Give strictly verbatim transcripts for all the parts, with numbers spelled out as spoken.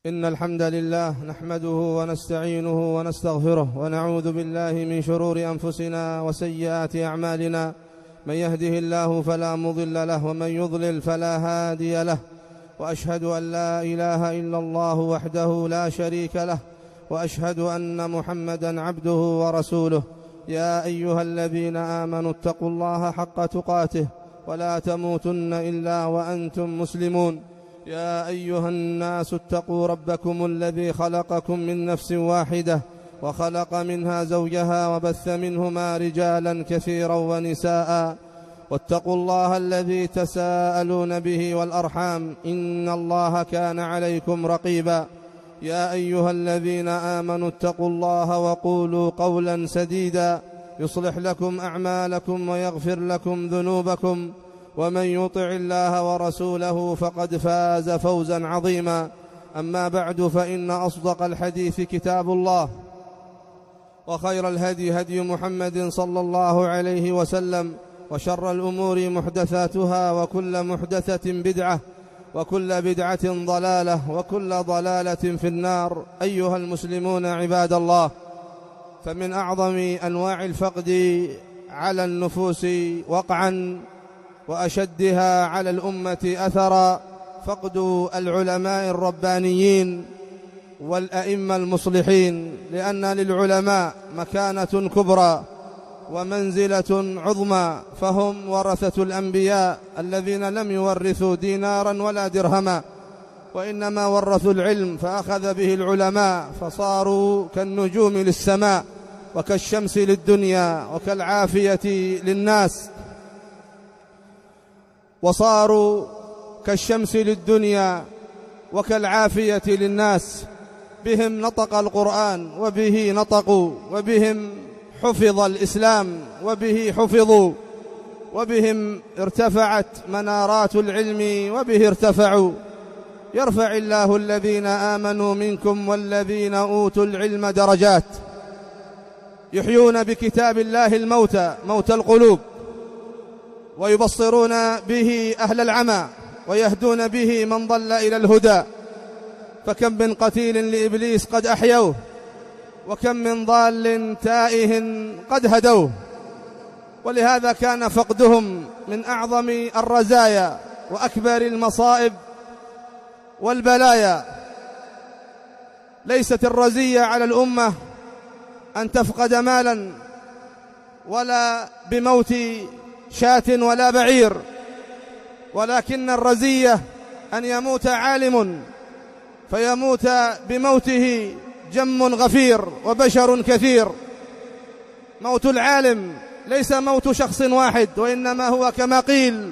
إن الحمد لله نحمده ونستعينه ونستغفره ونعوذ بالله من شرور أنفسنا وسيئات أعمالنا. من يهده الله فلا مضل له ومن يضلل فلا هادي له، وأشهد أن لا إله إلا الله وحده لا شريك له، وأشهد أن محمدا عبده ورسوله. يا أيها الذين آمنوا اتقوا الله حق تقاته ولا تموتن إلا وأنتم مسلمون. يا أيها الناس اتقوا ربكم الذي خلقكم من نفس واحدة وخلق منها زوجها وبث منهما رجالا كثيرا ونساء، واتقوا الله الذي تساءلون به والأرحام إن الله كان عليكم رقيبا. يا أيها الذين آمنوا اتقوا الله وقولوا قولا سديدا يصلح لكم أعمالكم ويغفر لكم ذنوبكم، ومن يطع الله ورسوله فقد فاز فوزا عظيما. أما بعد، فإن أصدق الحديث كتاب الله، وخير الهدي هدي محمد صلى الله عليه وسلم، وشر الأمور محدثاتها، وكل محدثة بدعة، وكل بدعة ضلالة، وكل ضلالة في النار. أيها المسلمون عباد الله، فمن أعظم أنواع الفقد على النفوس وقعا وأشدها على الأمة أثرا فقد العلماء الربانيين والأئمة المصلحين، لأن للعلماء مكانة كبرى ومنزلة عظمى، فهم ورثة الأنبياء الذين لم يورثوا دينارا ولا درهما، وإنما ورثوا العلم فأخذ به العلماء، فصاروا كالنجوم للسماء وكالشمس للدنيا وكالعافية للناس، وصاروا كالشمس للدنيا وكالعافية للناس. بهم نطق القرآن وبه نطقوا، وبهم حفظ الإسلام وبه حفظوا، وبهم ارتفعت منارات العلم وبه ارتفعوا. يرفع الله الذين آمنوا منكم والذين أوتوا العلم درجات. يحيون بكتاب الله الموتى موتى القلوب، ويبصرون به أهل العمى، ويهدون به من ضل إلى الهدى. فكم من قتيل لإبليس قد أحيوه، وكم من ضال تائه قد هدوه. ولهذا كان فقدهم من أعظم الرزايا وأكبر المصائب والبلايا. ليست الرزية على الأمة أن تفقد مالا، ولا بموت شاة ولا بعير، ولكن الرزية أن يموت عالم فيموت بموته جم غفير وبشر كثير. موت العالم ليس موت شخص واحد، وإنما هو كما قيل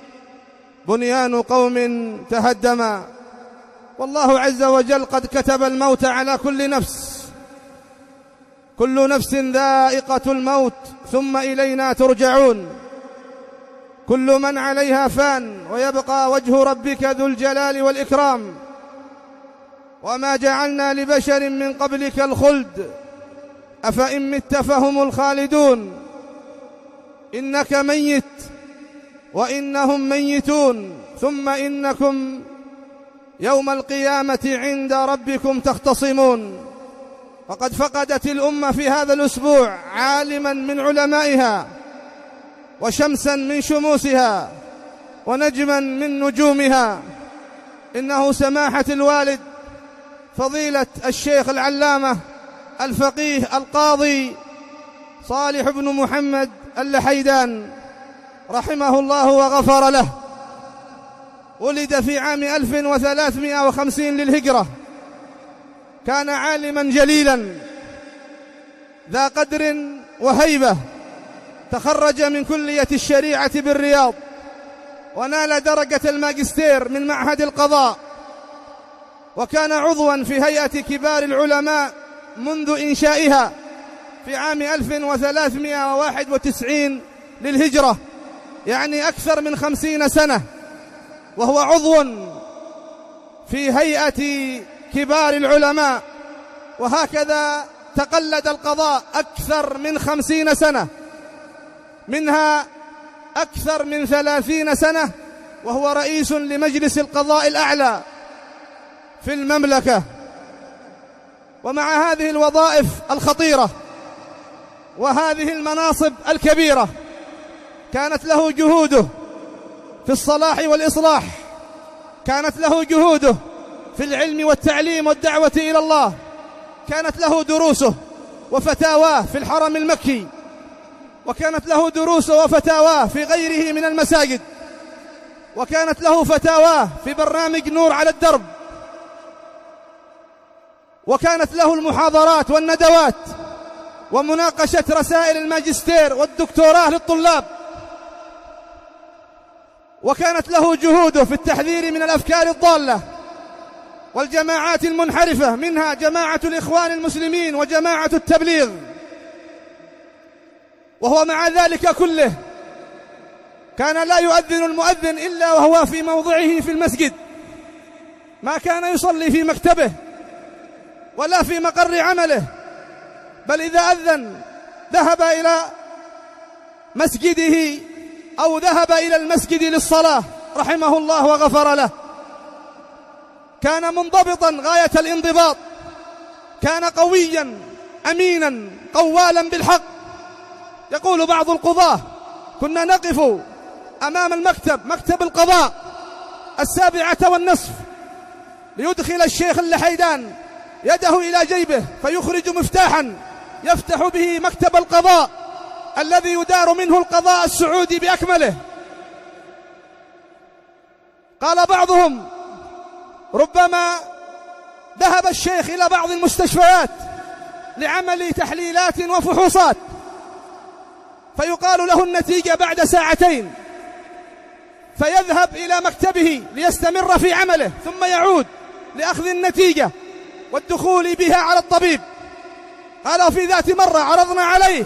بنيان قوم تهدما. والله عز وجل قد كتب الموت على كل نفس، كل نفس ذائقة الموت ثم إلينا ترجعون. كل من عليها فان، ويبقى وجه ربك ذو الجلال والإكرام. وما جعلنا لبشر من قبلك الخلد أفإن مت فهم الخالدون. إنك ميت وإنهم ميتون، ثم إنكم يوم القيامة عند ربكم تختصمون. وقد فقدت الأمة في هذا الأسبوع عالما من علمائها، وشمسا من شموسها، ونجما من نجومها. إنه سماحة الوالد فضيلة الشيخ العلامة الفقيه القاضي صالح بن محمد اللحيدان رحمه الله وغفر له. ولد في عام ألف وثلاثمائة وخمسين للهجرة. كان عالما جليلا ذا قدر وهيبة. تخرج من كلية الشريعة بالرياض، ونال درجة الماجستير من معهد القضاء، وكان عضوا في هيئة كبار العلماء منذ إنشائها في عام ألف وثلاثمائة وواحد وتسعين للهجرة، يعني أكثر من خمسين سنة وهو عضو في هيئة كبار العلماء. وهكذا تقلد القضاء أكثر من خمسين سنة، منها أكثر من ثلاثين سنة وهو رئيس لمجلس القضاء الأعلى. في المملكة. ومع هذه الوظائف الخطيرة وهذه المناصب الكبيرة كانت له جهوده في الصلاح والإصلاح، كانت له جهوده في العلم والتعليم والدعوة إلى الله، كانت له دروسه وفتاواه في الحرم المكي، وكانت له دروسه وفتاواه في غيره من المساجد، وكانت له فتاواه في برنامج نور على الدرب، وكانت له المحاضرات والندوات ومناقشة رسائل الماجستير والدكتوراه للطلاب، وكانت له جهوده في التحذير من الأفكار الضالة والجماعات المنحرفة، منها جماعة الإخوان المسلمين وجماعة التبليغ. وهو مع ذلك كله كان لا يؤذن المؤذن إلا وهو في موضعه في المسجد، ما كان يصلي في مكتبه ولا في مقر عمله، بل إذا أذن ذهب إلى مسجده أو ذهب إلى المسجد للصلاة رحمه الله وغفر له. كان منضبطا غاية الانضباط، كان قويا أمينا قوالا بالحق. يقول بعض القضاة: كنا نقف أمام المكتب، مكتب القضاء، السابعة والنصف، ليدخل الشيخ اللحيدان يده إلى جيبه فيخرج مفتاحا يفتح به مكتب القضاء الذي يدار منه القضاء السعودي بأكمله. قال بعضهم: ربما ذهب الشيخ إلى بعض المستشفيات لعمل تحليلات وفحوصات، فيقال له النتيجة بعد ساعتين، فيذهب إلى مكتبه ليستمر في عمله، ثم يعود لأخذ النتيجة والدخول بها على الطبيب. قال: في ذات مرة عرضنا عليه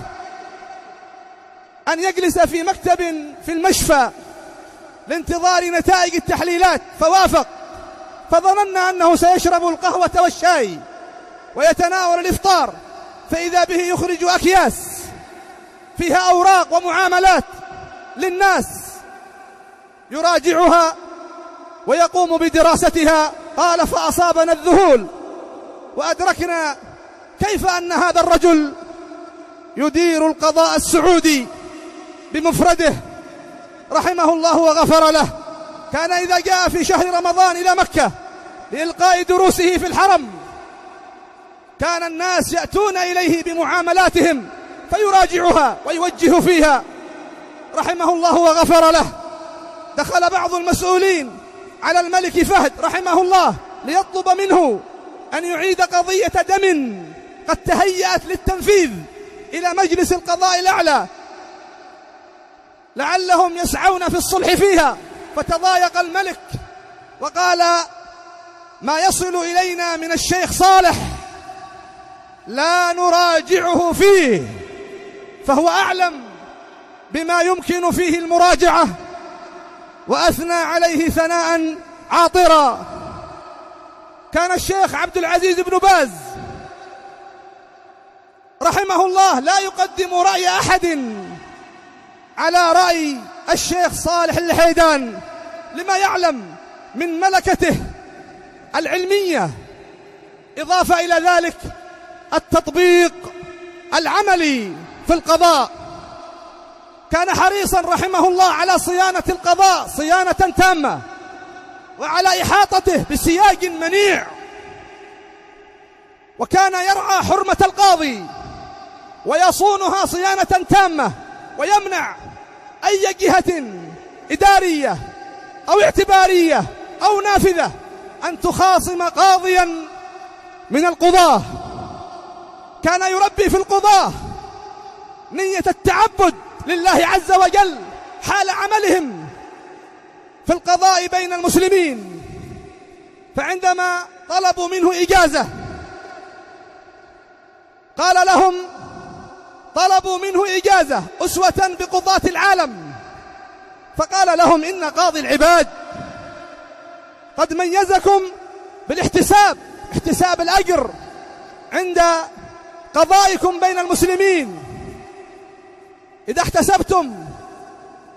أن يجلس في مكتب في المشفى لانتظار نتائج التحليلات، فوافق، فظننا أنه سيشرب القهوة والشاي ويتناول الإفطار، فإذا به يخرج أكياس فيها أوراق ومعاملات للناس يراجعها ويقوم بدراستها. قال: فأصابنا الذهول وأدركنا كيف أن هذا الرجل يدير القضاء السعودي بمفرده رحمه الله وغفر له. كان إذا جاء في شهر رمضان إلى مكة لإلقاء دروسه في الحرم كان الناس يأتون إليه بمعاملاتهم فيراجعها ويوجه فيها رحمه الله وغفر له. دخل بعض المسؤولين على الملك فهد رحمه الله ليطلب منه أن يعيد قضية دم قد تهيأت للتنفيذ إلى مجلس القضاء الأعلى لعلهم يسعون في الصلح فيها، فتضايق الملك وقال: ما يصل إلينا من الشيخ صالح لا نراجعه فيه، فهو أعلم بما يمكن فيه المراجعة. وأثنى عليه ثناء عاطرا. كان الشيخ عبد العزيز بن باز رحمه الله لا يقدم رأي أحد على رأي الشيخ صالح اللحيدان، لما يعلم من ملكته العلمية، إضافة إلى ذلك التطبيق العملي في القضاء. كان حريصا رحمه الله على صيانة القضاء صيانة تامة، وعلى إحاطته بسياج منيع، وكان يرعى حرمة القاضي ويصونها صيانة تامة، ويمنع أي جهة إدارية أو اعتبارية أو نافذة أن تخاصم قاضيا من القضاة. كان يربي في القضاة نية التعبد لله عز وجل حال عملهم في القضاء بين المسلمين. فعندما طلبوا منه إجازة قال لهم، طلبوا منه إجازة أسوة بقضاة العالم، فقال لهم: إن قاضي العباد قد ميزكم بالاحتساب، احتساب الأجر عند قضائكم بين المسلمين. إذا احتسبتم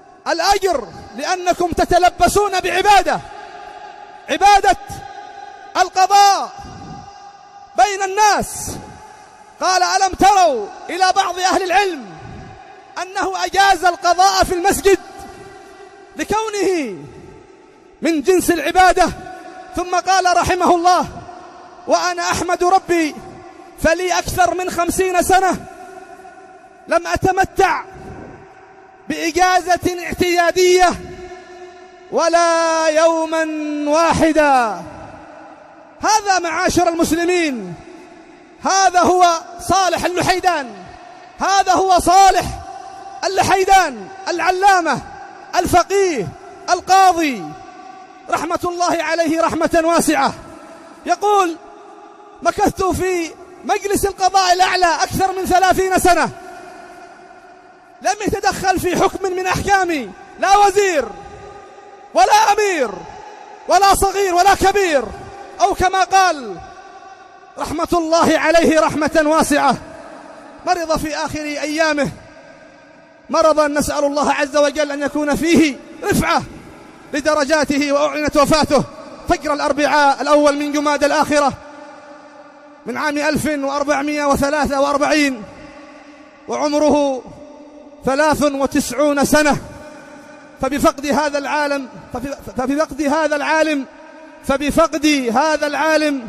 الأجر لأنكم تتلبسون بعبادة، عبادة القضاء بين الناس. قال: ألم تروا إلى بعض أهل العلم أنه أجاز القضاء في المسجد لكونه من جنس العبادة؟ ثم قال رحمه الله: وأنا أحمد ربي فلي أكثر من خمسين سنة لم أتمتع بإجازة اعتيادية ولا يوما واحدا. هذا معاشر المسلمين، هذا هو صالح اللحيدان، هذا هو صالح اللحيدان العلامة الفقيه القاضي رحمة الله عليه رحمة واسعة. يقول: مكثت في مجلس القضاء الأعلى أكثر من ثلاثين سنة، لم يتدخل في حكم من أحكامي لا وزير ولا أمير ولا صغير ولا كبير، أو كما قال رحمة الله عليه رحمة واسعة. مرض في آخر أيامه مرضا نسأل الله عز وجل أن يكون فيه رفعة لدرجاته، وأعلنت وفاته فجر الأربعاء الأول من جماد الآخرة من عام ألف وأربعمائة وثلاثة وأربعين، وعمره ثلاث وتسعون سنة. فبفقد هذا العالم فبفقد هذا العالم فبفقد هذا العالم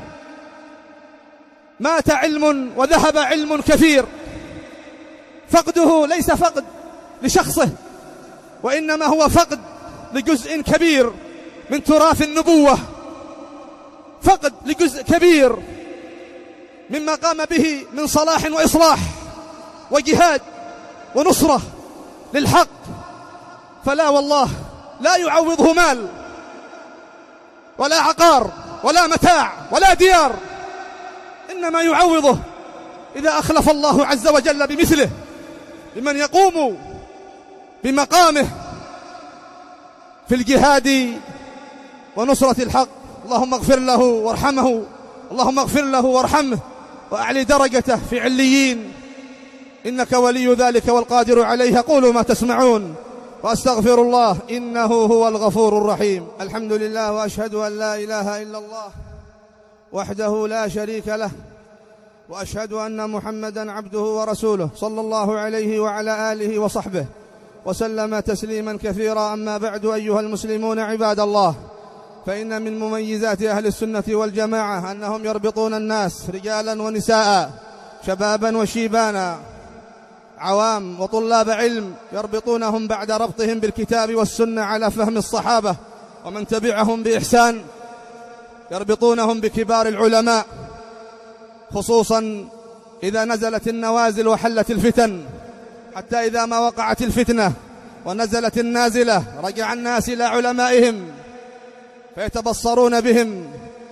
مات علم وذهب علم كثير. فقده ليس فقد لشخصه، وإنما هو فقد لجزء كبير من تراث النبوة، فقد لجزء كبير مما قام به من صلاح وإصلاح وجهاد ونصرة للحق. فلا والله لا يعوضه مال ولا عقار ولا متاع ولا ديار، إنما يعوضه إذا أخلف الله عز وجل بمثله لمن يقوم بمقامه في الجهاد ونصرة الحق. اللهم اغفر له وارحمه، اللهم اغفر له وارحمه وأعلي درجته في عليين، إنك ولي ذلك والقادر عليه. قولوا ما تسمعون وأستغفر الله إنه هو الغفور الرحيم. الحمد لله، وأشهد أن لا إله إلا الله وحده لا شريك له، وأشهد أن محمدا عبده ورسوله صلى الله عليه وعلى آله وصحبه وسلم تسليما كثيرا. أما بعد، أيها المسلمون عباد الله، فإن من مميزات أهل السنة والجماعة أنهم يربطون الناس رجالا ونساء، شبابا وشيبانا، عوام وطلاب علم، يربطونهم بعد ربطهم بالكتاب والسنة على فهم الصحابة ومن تبعهم بإحسان، يربطونهم بكبار العلماء، خصوصا إذا نزلت النوازل وحلت الفتن، حتى إذا ما وقعت الفتنة ونزلت النازلة رجع الناس إلى علمائهم فيتبصرون بهم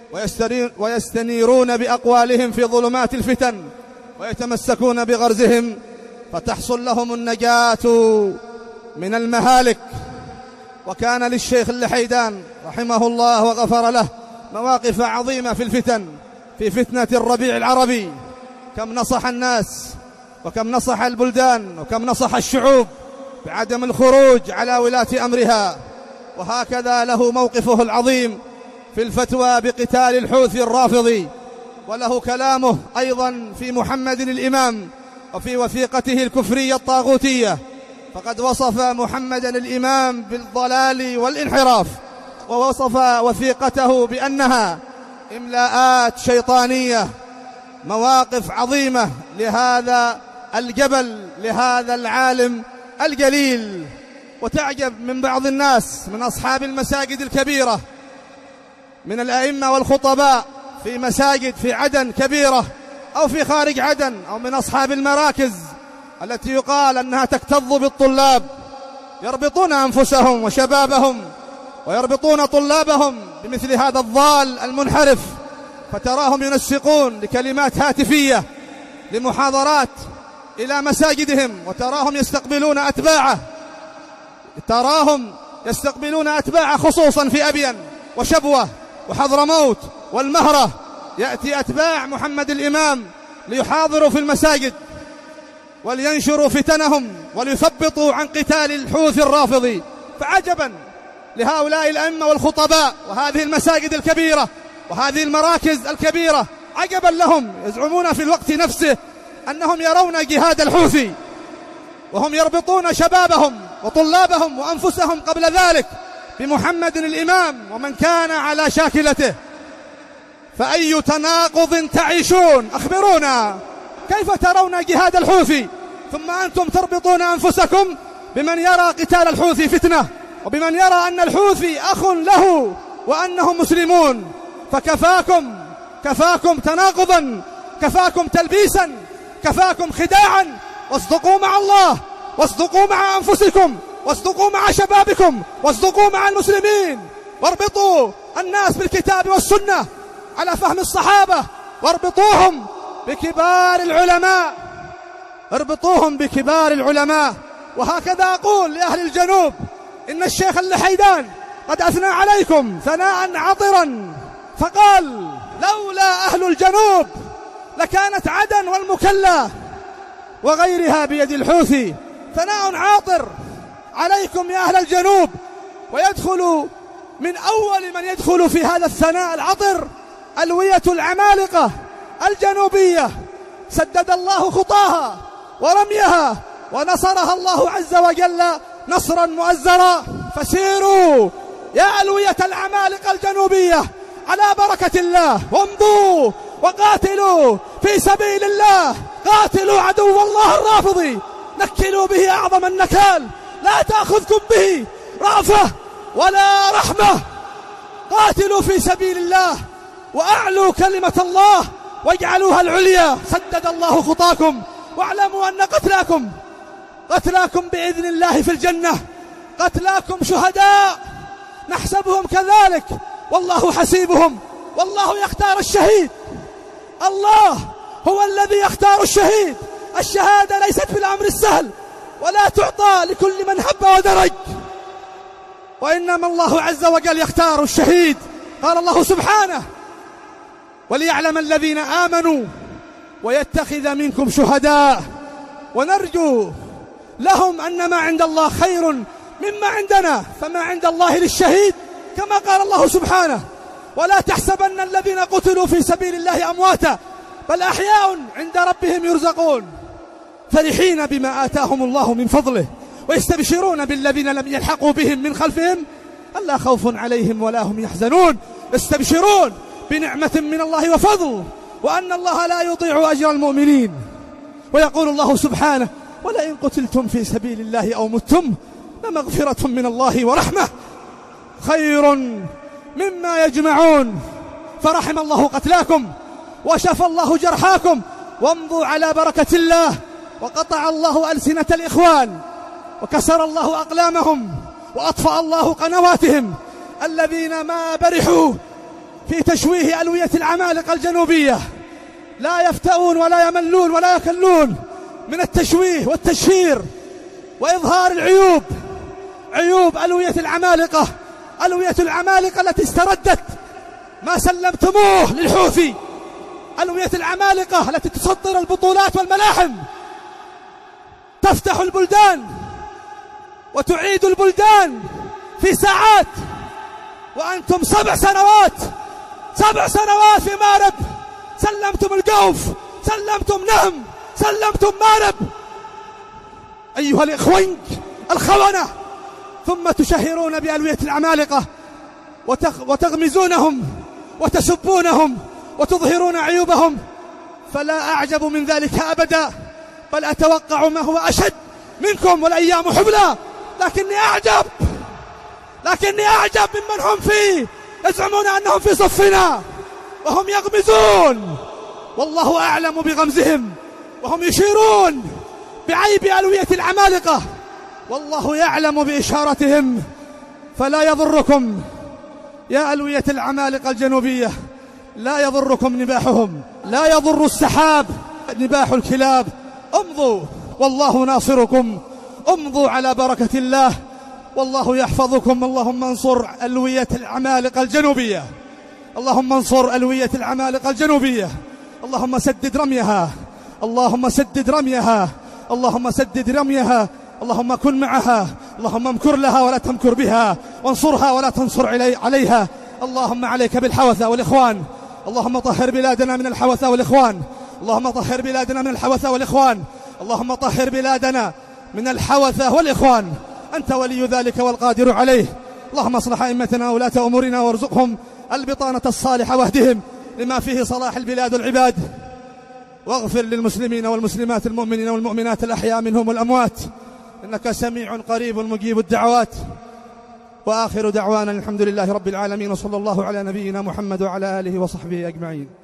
ويستنيرون بأقوالهم في ظلمات الفتن ويتمسكون بغرزهم، فتحصل لهم النجاة من المهالك. وكان للشيخ اللحيدان رحمه الله وغفر له مواقف عظيمة في الفتن، في فتنة الربيع العربي، كم نصح الناس وكم نصح البلدان وكم نصح الشعوب بعدم الخروج على ولاة أمرها. وهكذا له موقفه العظيم في الفتوى بقتال الحوثي الرافضي، وله كلامه أيضا في محمد الإمام وفي وثيقته الكفرية الطاغوتية، فقد وصف محمدا الإمام بالضلال والانحراف، ووصف وثيقته بأنها إملاءات شيطانية. مواقف عظيمة لهذا الجبل، لهذا العالم الجليل. وتعجب من بعض الناس من أصحاب المساجد الكبيرة، من الأئمة والخطباء في مساجد في عدن كبيرة أو في خارج عدن، أو من أصحاب المراكز التي يقال أنها تكتظ بالطلاب، يربطون أنفسهم وشبابهم ويربطون طلابهم بمثل هذا الضال المنحرف، فتراهم ينسقون لكلمات هاتفية لمحاضرات إلى مساجدهم، وتراهم يستقبلون أتباعه تراهم يستقبلون أتباعه خصوصا في أبين وشبوة وحضرموت والمهرة. يأتي أتباع محمد الإمام ليحاضروا في المساجد ولينشروا فتنهم وليثبطوا عن قتال الحوثي الرافضي. فعجبا لهؤلاء الأئمة والخطباء وهذه المساجد الكبيرة وهذه المراكز الكبيرة عجبا لهم يزعمون في الوقت نفسه أنهم يرون جهاد الحوثي، وهم يربطون شبابهم وطلابهم وأنفسهم قبل ذلك بمحمد الإمام ومن كان على شاكلته. فأي تناقض تعيشون؟ أخبرونا، كيف ترون جهاد الحوثي ثم أنتم تربطون أنفسكم بمن يرى قتال الحوثي فتنة، وبمن يرى أن الحوثي أخ له وأنهم مسلمون؟ فكفاكم، كفاكم تناقضا، كفاكم تلبيسا، كفاكم خداعا. واصدقوا مع الله، واصدقوا مع أنفسكم، واصدقوا مع شبابكم، واصدقوا مع المسلمين، واربطوا الناس بالكتاب والسنة على فهم الصحابة، واربطوهم بكبار العلماء، اربطوهم بكبار العلماء. وهكذا أقول لأهل الجنوب إن الشيخ اللحيدان قد أثنى عليكم ثناء عطرا، فقال لولا أهل الجنوب لكانت عدن والمكلا وغيرها بيد الحوثي. ثناء عاطر عليكم يا أهل الجنوب. ويدخل من أول من يدخل في هذا الثناء العطر ألوية العمالقة الجنوبية، سدد الله خطاها ورميها ونصرها الله عز وجل نصرا مؤزرا. فسيروا يا ألوية العمالقة الجنوبية على بركة الله، وامضوا وقاتلوا في سبيل الله، قاتلوا عدو الله الرافضي، نكلوا به أعظم النكال، لا تأخذكم به رأفة ولا رحمة. قاتلوا في سبيل الله وأعلوا كلمة الله واجعلوها العليا. سدد الله خطاكم، واعلموا أن قتلاكم قتلاكم بإذن الله في الجنة، قتلاكم شهداء نحسبهم كذلك والله حسيبهم، والله يختار الشهيد. الله هو الذي يختار الشهيد. الشهادة ليست بالأمر السهل ولا تعطى لكل من هب ودرج، وإنما الله عز وجل يختار الشهيد. قال الله سبحانه وليعلم الذين آمنوا ويتخذ منكم شهداء ونرجو لهم أن ما عند الله خير مما عندنا، فما عند الله للشهيد كما قال الله سبحانه ولا تحسبن الذين قتلوا في سبيل الله أمواتا بل أحياء عند ربهم يرزقون فرحين بما آتاهم الله من فضله ويستبشرون بالذين لم يلحقوا بهم من خلفهم ألا خوف عليهم ولا هم يحزنون. يستبشرون بنعمة من الله وفضل وأن الله لا يضيع أجر المؤمنين. ويقول الله سبحانه ولئن قتلتم في سبيل الله أو متم لمغفرة من الله ورحمة خير مما يجمعون. فرحم الله قتلاكم وشفى الله جرحاكم، وامضوا على بركة الله. وقطع الله ألسنة الإخوان وكسر الله أقلامهم وأطفأ الله قنواتهم الذين ما برحوا في تشويه ألوية العمالقة الجنوبية. لا يفتؤون ولا يملون ولا يكلون من التشويه والتشهير وإظهار العيوب، عيوب ألوية العمالقة، ألوية العمالقة التي استردت ما سلمتموه للحوثي، ألوية العمالقة التي تصدر البطولات والملاحم، تفتح البلدان وتعيد البلدان في ساعات، وأنتم سبع سنوات سبع سنوات في مارب سلمتم الجوف، سلمتم نهم، سلمتم مارب أيها الإخوان الخونة، ثم تشهرون بألوية العمالقة وتغمزونهم وتسبونهم وتظهرون عيوبهم. فلا أعجب من ذلك أبدا، بل أتوقع ما هو أشد منكم والأيام حبلى. لكني أعجب لكني أعجب ممن هم فيه يزعمون أنهم في صفنا وهم يغمزون، والله أعلم بغمزهم، وهم يشيرون بعيب ألوية العمالقة والله يعلم بإشارتهم. فلا يضركم يا ألوية العمالقة الجنوبية، لا يضركم نباحهم، لا يضر السحاب نباح الكلاب. امضوا والله ناصركم، امضوا على بركة الله والله يحفظكم. اللهم انصر ألوية العمالقة الجنوبية، اللهم انصر ألوية العمالقة الجنوبية، اللهم سدد رميها، اللهم سدد رميها، اللهم سدد رميها، اللهم كن معها، اللهم امكر لها ولا تمكر بها، وانصرها ولا تنصر عليها، اللهم عليك بالحوثة والإخوان، اللهم طهر بلادنا من الحوثة والإخوان، اللهم طهر بلادنا من الحوثة والإخوان، اللهم طهر بلادنا من الحوثة والإخوان، أنت ولي ذلك والقادر عليه. اللهم اصلح أئمتنا وولاة أمورنا وارزقهم البطانة الصالحة واهدهم لما فيه صلاح البلاد والعباد، واغفر للمسلمين والمسلمات المؤمنين والمؤمنات الأحياء منهم والأموات، إنك سميع قريب مجيب الدعوات. وآخر دعوانا الحمد لله رب العالمين، وصلى الله على نبينا محمد وعلى آله وصحبه أجمعين.